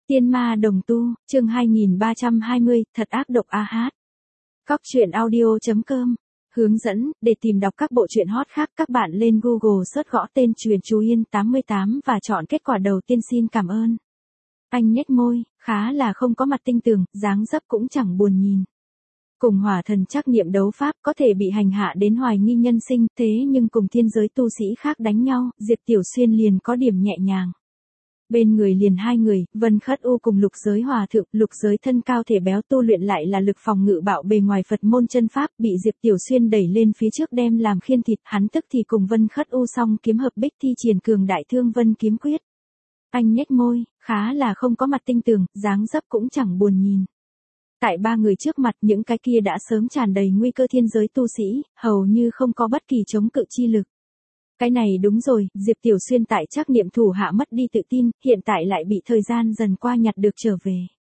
Tiên ma đồng tu, chương 2320, thật ác độc a hát. Cóc truyện audio.com. Hướng dẫn, để tìm đọc các bộ truyện hot khác các bạn lên Google search gõ tên Truyện Chú Yên 88 và chọn kết quả đầu tiên xin cảm ơn. Anh nhếch môi, khá là không có mặt tinh tường, dáng dấp cũng chẳng buồn nhìn. Cùng hỏa thần trắc nghiệm đấu pháp có thể bị hành hạ đến hoài nghi nhân sinh, thế nhưng cùng thiên giới tu sĩ khác đánh nhau, Diệp Tiểu Xuyên liền có điểm nhẹ nhàng. Bên người liền hai người, Vân Khất U cùng Lục Giới Hòa Thượng, Lục Giới thân cao thể béo tu luyện lại là lực phòng ngự bạo bề ngoài Phật môn chân pháp, bị Diệp Tiểu Xuyên đẩy lên phía trước đem làm khiên thịt, hắn tức thì cùng Vân Khất U song kiếm hợp bích thi triển cường đại thương vân kiếm quyết. Anh nhếch môi, khá là không có mặt tinh tường, dáng dấp cũng chẳng buồn nhìn. Tại ba người trước mặt những cái kia đã sớm tràn đầy nguy cơ thiên giới tu sĩ, hầu như không có bất kỳ chống cự chi lực. Cái này đúng rồi, Diệp Tiểu Xuyên tại trắc nghiệm thủ hạ mất đi tự tin, hiện tại lại bị thời gian dần qua nhặt được trở về.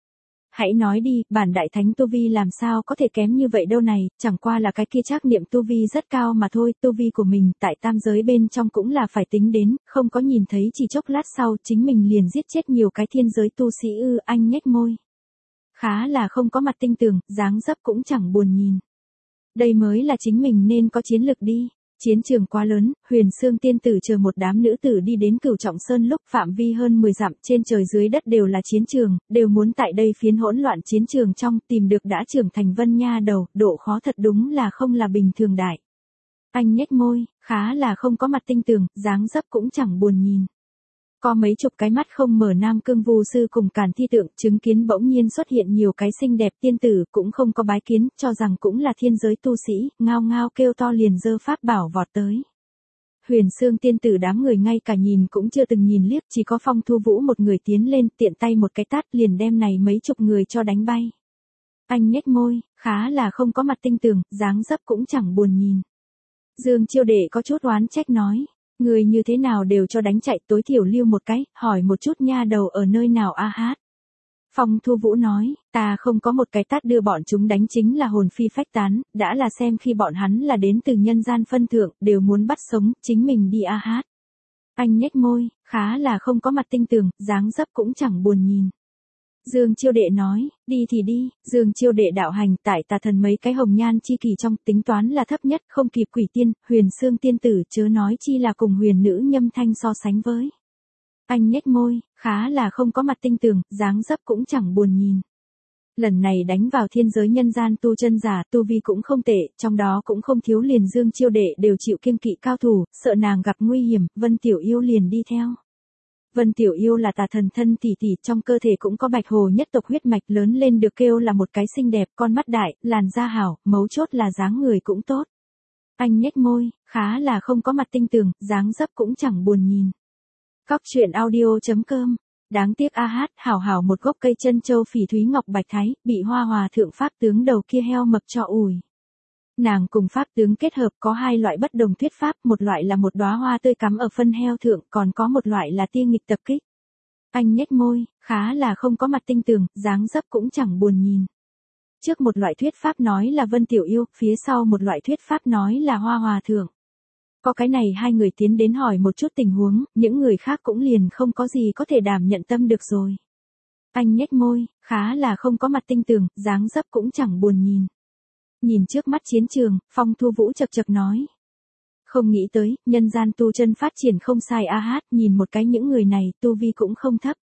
Hãy nói đi, bản đại thánh tu vi làm sao có thể kém như vậy đâu này, chẳng qua là cái kia trắc nghiệm tu vi rất cao mà thôi, tu vi của mình tại tam giới bên trong cũng là phải tính đến, không có nhìn thấy chỉ chốc lát sau chính mình liền giết chết nhiều cái thiên giới tu sĩ ư. Anh nhếch môi. Khá là không có mặt tinh tường, dáng dấp cũng chẳng buồn nhìn. Đây mới là chính mình nên có chiến lực đi. Chiến trường quá lớn, Huyền Xương tiên tử chờ một đám nữ tử đi đến Cửu Trọng Sơn lúc phạm vi hơn 10 dặm trên trời dưới đất đều là chiến trường, đều muốn tại đây phiến hỗn loạn chiến trường trong tìm được đã trưởng thành Vân Nha Đầu, độ khó thật đúng là không là bình thường đại. Anh nhếch môi, khá là không có mặt tinh tường, dáng dấp cũng chẳng buồn nhìn. Có mấy chục cái mắt không mở Nam Cương Vu sư cùng Càn Thi Tượng chứng kiến bỗng nhiên xuất hiện nhiều cái xinh đẹp tiên tử cũng không có bái kiến, cho rằng cũng là thiên giới tu sĩ, ngao ngao kêu to liền giơ pháp bảo vọt tới. Huyền Xương tiên tử đám người ngay cả nhìn cũng chưa từng nhìn liếc, chỉ có Phong Thu Vũ một người tiến lên, tiện tay một cái tát liền đem này mấy chục người cho đánh bay. Anh nhếch môi, khá là không có mặt tinh tường, dáng dấp cũng chẳng buồn nhìn. Dương Chiêu Đệ có chút oán trách nói. Người như thế nào đều cho đánh chạy, tối thiểu lưu một cái, hỏi một chút nha đầu ở nơi nào a hát. Phong Thu Vũ nói, ta không có một cái tát đưa bọn chúng đánh chính là hồn phi phách tán, đã là xem khi bọn hắn là đến từ nhân gian phân thượng, đều muốn bắt sống, chính mình đi a hát. Anh nhếch môi, khá là không có mặt tinh tường, dáng dấp cũng chẳng buồn nhìn. Dương Chiêu Đệ nói, đi thì đi, Dương Chiêu Đệ đạo hành tại tà thần mấy cái hồng nhan chi kỳ trong tính toán là thấp nhất, không kịp quỷ tiên, Huyền Xương tiên tử chớ nói chi là cùng huyền nữ Nhâm Thanh so sánh với. Anh nhếch môi, khá là không có mặt tinh tường, dáng dấp cũng chẳng buồn nhìn. Lần này đánh vào thiên giới nhân gian tu chân giả, tu vi cũng không tệ, trong đó cũng không thiếu liền Dương Chiêu Đệ đều chịu kiêng kỵ cao thủ, sợ nàng gặp nguy hiểm, Vân Tiểu Yêu liền đi theo. Vân Tiểu Yêu là tà thần thân tỷ tỷ, trong cơ thể cũng có bạch hồ nhất tộc huyết mạch, lớn lên được kêu là một cái xinh đẹp, con mắt đại, làn da hảo, mấu chốt là dáng người cũng tốt. Anh nhếch môi, khá là không có mặt tinh tường, dáng dấp cũng chẳng buồn nhìn. Cóc truyện audio.com. Đáng tiếc a hát, hảo hảo một gốc cây chân châu phỉ thúy ngọc bạch thái, bị Hoa Hòa thượng pháp tướng đầu kia heo mập cho ủi. Nàng cùng pháp tướng kết hợp có hai loại bất đồng thuyết pháp, một loại là một đóa hoa tươi cắm ở phân heo thượng, còn có một loại là tia nghịch tập kích. Anh nhếch môi, khá là không có mặt tinh tường, dáng dấp cũng chẳng buồn nhìn. Trước một loại thuyết pháp nói là Vân Tiểu Yêu, phía sau một loại thuyết pháp nói là Hoa Hòa thượng. Có cái này hai người tiến đến hỏi một chút tình huống, những người khác cũng liền không có gì có thể đảm nhận tâm được rồi. Anh nhếch môi, khá là không có mặt tinh tường, dáng dấp cũng chẳng buồn nhìn. Nhìn trước mắt chiến trường, Phong Thu Vũ chậc chậc nói. Không nghĩ tới, nhân gian tu chân phát triển không sai a hát, nhìn một cái những người này, tu vi cũng không thấp.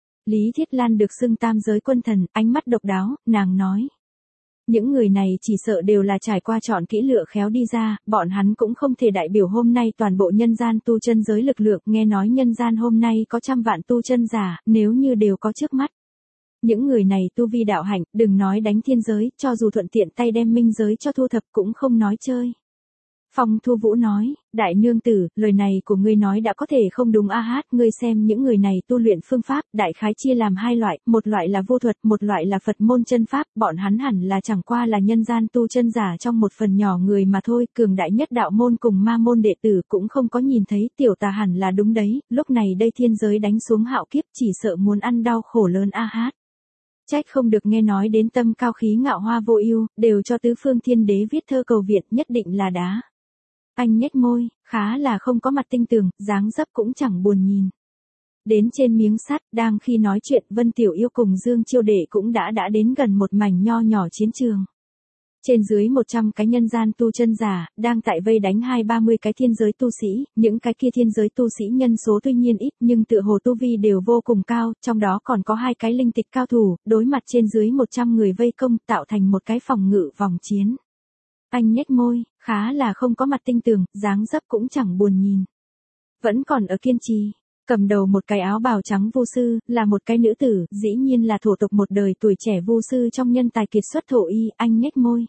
Lý Thiết Lan được xưng tam giới quân thần, ánh mắt độc đáo, nàng nói. Những người này chỉ sợ đều là trải qua chọn kỹ lựa khéo đi ra, bọn hắn cũng không thể đại biểu hôm nay toàn bộ nhân gian tu chân giới lực lượng, nghe nói nhân gian hôm nay có 100 vạn tu chân giả, nếu như đều có trước mắt. Những người này tu vi đạo hạnh, đừng nói đánh thiên giới, cho dù thuận tiện tay đem minh giới cho thu thập cũng không nói chơi. Phong Thu Vũ nói, đại nương tử, lời này của ngươi nói đã có thể không đúng a hát, ngươi xem những người này tu luyện phương pháp, đại khái chia làm hai loại, một loại là vô thuật, một loại là Phật môn chân pháp, bọn hắn hẳn là chẳng qua là nhân gian tu chân giả trong một phần nhỏ người mà thôi, cường đại nhất đạo môn cùng ma môn đệ tử cũng không có nhìn thấy, tiểu tà hẳn là đúng đấy, lúc này đây thiên giới đánh xuống hạo kiếp chỉ sợ muốn ăn đau khổ lớn a hát. Trách không được nghe nói đến tâm cao khí ngạo Hoa Vô Ưu, đều cho tứ phương thiên đế viết thơ cầu viện, nhất định là đá. Anh nhếch môi, khá là không có mặt tinh tường, dáng dấp cũng chẳng buồn nhìn. Đến trên miếng sắt, đang khi nói chuyện Vân Tiểu Yêu cùng Dương Chiêu Đệ cũng đã đến gần một mảnh nho nhỏ chiến trường. Trên dưới 100 cái nhân gian tu chân giả, đang tại vây đánh 20-30 cái thiên giới tu sĩ, những cái kia thiên giới tu sĩ nhân số tuy nhiên ít nhưng tựa hồ tu vi đều vô cùng cao, trong đó còn có 2 cái linh tịch cao thủ, đối mặt trên dưới 100 người vây công tạo thành một cái phòng ngự vòng chiến. Anh nhếch môi, khá là không có mặt tinh tường, dáng dấp cũng chẳng buồn nhìn. Vẫn còn ở kiên trì. Cầm đầu một cái áo bào trắng vu sư, là một cái nữ tử, dĩ nhiên là thổ tộc một đời tuổi trẻ vu sư trong nhân tài kiệt xuất Thổ Y, anh nhếch môi.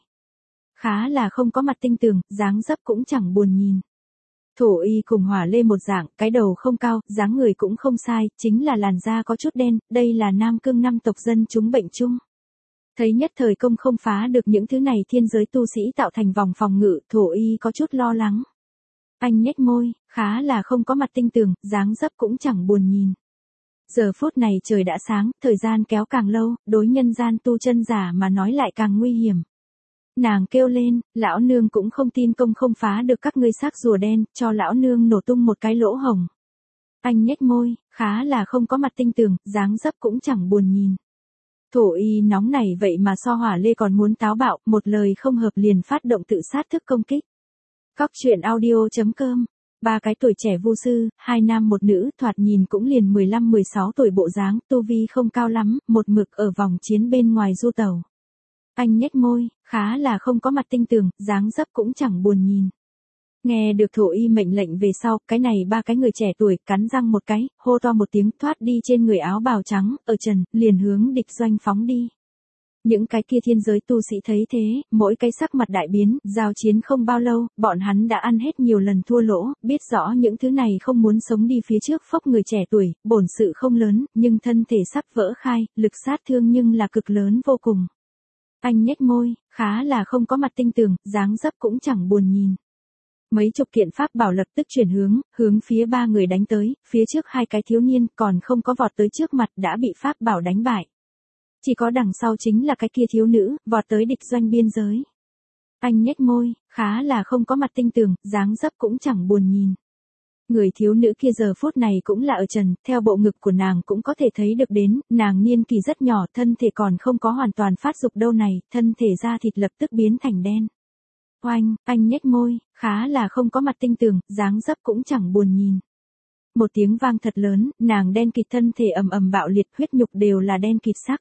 Khá là không có mặt tinh tường, dáng dấp cũng chẳng buồn nhìn. Thổ Y cùng Hỏa Lê một dạng, cái đầu không cao, dáng người cũng không sai, chính là làn da có chút đen, đây là Nam Cương 5 tộc dân chúng bệnh chung. Thấy nhất thời công không phá được những thứ này thiên giới tu sĩ tạo thành vòng phòng ngự, Thổ Y có chút lo lắng. Anh nhếch môi, khá là không có mặt tinh tường, dáng dấp cũng chẳng buồn nhìn. Giờ phút này trời đã sáng, thời gian kéo càng lâu, đối nhân gian tu chân giả mà nói lại càng nguy hiểm. Nàng kêu lên, lão nương cũng không tin công không phá được các ngươi xác rùa đen, cho lão nương nổ tung một cái lỗ hổng. Anh nhếch môi, khá là không có mặt tinh tường, dáng dấp cũng chẳng buồn nhìn. Thổ Y nóng này vậy mà so Hỏa Lê còn muốn táo bạo, một lời không hợp liền phát động tự sát thức công kích. Cóc truyện audio.com. 3 cái tuổi trẻ vu sư, 2 nam một nữ, thoạt nhìn cũng liền 15-16 tuổi bộ dáng, tu vi không cao lắm, một mực ở vòng chiến bên ngoài du tàu. Anh nhếch môi, khá là không có mặt tinh tường, dáng dấp cũng chẳng buồn nhìn. Nghe được Thổ Y mệnh lệnh về sau, cái này 3 cái người trẻ tuổi cắn răng một cái, hô to một tiếng thoát đi trên người áo bào trắng, ở trần, liền hướng địch doanh phóng đi. Những cái kia thiên giới tu sĩ thấy thế, mỗi cái sắc mặt đại biến, giao chiến không bao lâu, bọn hắn đã ăn hết nhiều lần thua lỗ, biết rõ những thứ này không muốn sống đi phía trước phốc người trẻ tuổi, bổn sự không lớn, nhưng thân thể sắp vỡ khai, lực sát thương nhưng là cực lớn vô cùng. Anh nhếch môi, khá là không có mặt tinh tường, dáng dấp cũng chẳng buồn nhìn. Mấy chục kiện pháp bảo lập tức chuyển hướng phía 3 người đánh tới, phía trước 2 cái thiếu niên còn không có vọt tới trước mặt đã bị pháp bảo đánh bại. Chỉ có đằng sau chính là cái kia thiếu nữ, vọt tới địch doanh biên giới. Anh nhếch môi, khá là không có mặt tinh tường, dáng dấp cũng chẳng buồn nhìn. Người thiếu nữ kia giờ phút này cũng là ở trần, theo bộ ngực của nàng cũng có thể thấy được đến, nàng niên kỳ rất nhỏ, thân thể còn không có hoàn toàn phát dục đâu này, thân thể da thịt lập tức biến thành đen. Oanh, anh nhếch môi, khá là không có mặt tinh tường, dáng dấp cũng chẳng buồn nhìn. Một tiếng vang thật lớn, nàng đen kịt thân thể ầm ầm bạo liệt, huyết nhục đều là đen kịt sắc.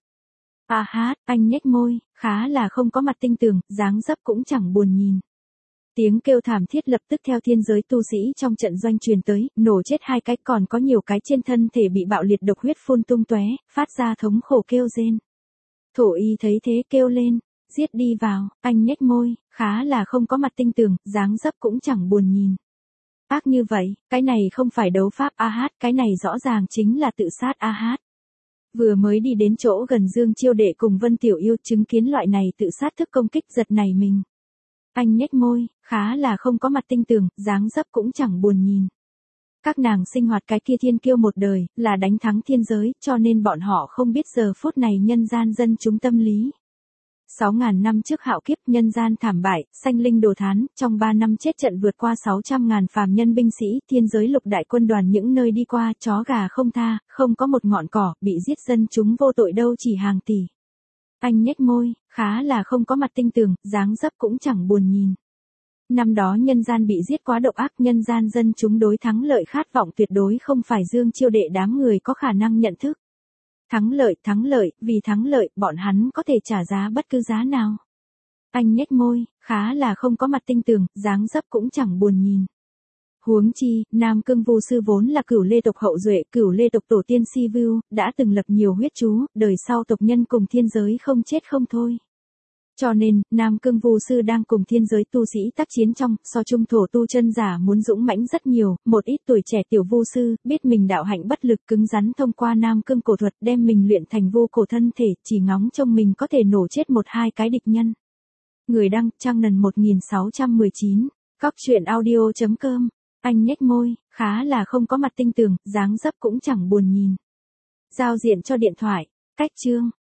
A hát, anh nhếch môi, khá là không có mặt tinh tường, dáng dấp cũng chẳng buồn nhìn. Tiếng kêu thảm thiết lập tức theo thiên giới tu sĩ trong trận doanh truyền tới, nổ chết 2 cái, còn có nhiều cái trên thân thể bị bạo liệt độc huyết phun tung tóe, phát ra thống khổ kêu rên. Thổ Y thấy thế kêu lên, giết đi vào, anh nhếch môi, khá là không có mặt tinh tường, dáng dấp cũng chẳng buồn nhìn. Ác như vậy, cái này không phải đấu pháp A hát, cái này rõ ràng chính là tự sát A hát. Vừa mới đi đến chỗ gần Dương Chiêu Đệ cùng Vân Tiểu Yêu chứng kiến loại này tự sát thức công kích giật nảy mình. Anh nhếch môi, khá là không có mặt tinh tường, dáng dấp cũng chẳng buồn nhìn. Các nàng sinh hoạt cái kia thiên kiêu một đời, là đánh thắng thiên giới, cho nên bọn họ không biết giờ phút này nhân gian dân chúng tâm lý. 6.000 năm trước hạo kiếp nhân gian thảm bại, sanh linh đồ thán, trong 3 năm chết trận vượt qua 600.000 phàm nhân binh sĩ, thiên giới lục đại quân đoàn những nơi đi qua, chó gà không tha, không có một ngọn cỏ, bị giết dân chúng vô tội đâu chỉ hàng tỷ. Anh nhếch môi, khá là không có mặt tinh tường, dáng dấp cũng chẳng buồn nhìn. Năm đó nhân gian bị giết quá độc ác, nhân gian dân chúng đối thắng lợi khát vọng tuyệt đối không phải Dương Chiêu Đệ đám người có khả năng nhận thức. Thắng lợi, vì thắng lợi, bọn hắn có thể trả giá bất cứ giá nào. Anh nhếch môi, khá là không có mặt tinh tường, dáng dấp cũng chẳng buồn nhìn. Huống chi, Nam Cương vu sư vốn là Cửu Lê tộc hậu duệ, Cửu Lê tộc tổ tiên Si Vưu, đã từng lập nhiều huyết chú, đời sau tộc nhân cùng thiên giới không chết không thôi. Cho nên, Nam Cương vu sư đang cùng thiên giới tu sĩ tác chiến trong, so chung thổ tu chân giả muốn dũng mãnh rất nhiều, một ít tuổi trẻ tiểu vu sư, biết mình đạo hạnh bất lực cứng rắn thông qua Nam Cương cổ thuật đem mình luyện thành vô cổ thân thể, chỉ ngóng trông mình có thể nổ chết 1-2 cái địch nhân. Người đăng, Trang Nần 1619, cóc truyện audio.com, anh nhếch môi, khá là không có mặt tinh tường, dáng dấp cũng chẳng buồn nhìn. Giao diện cho điện thoại, cách chương.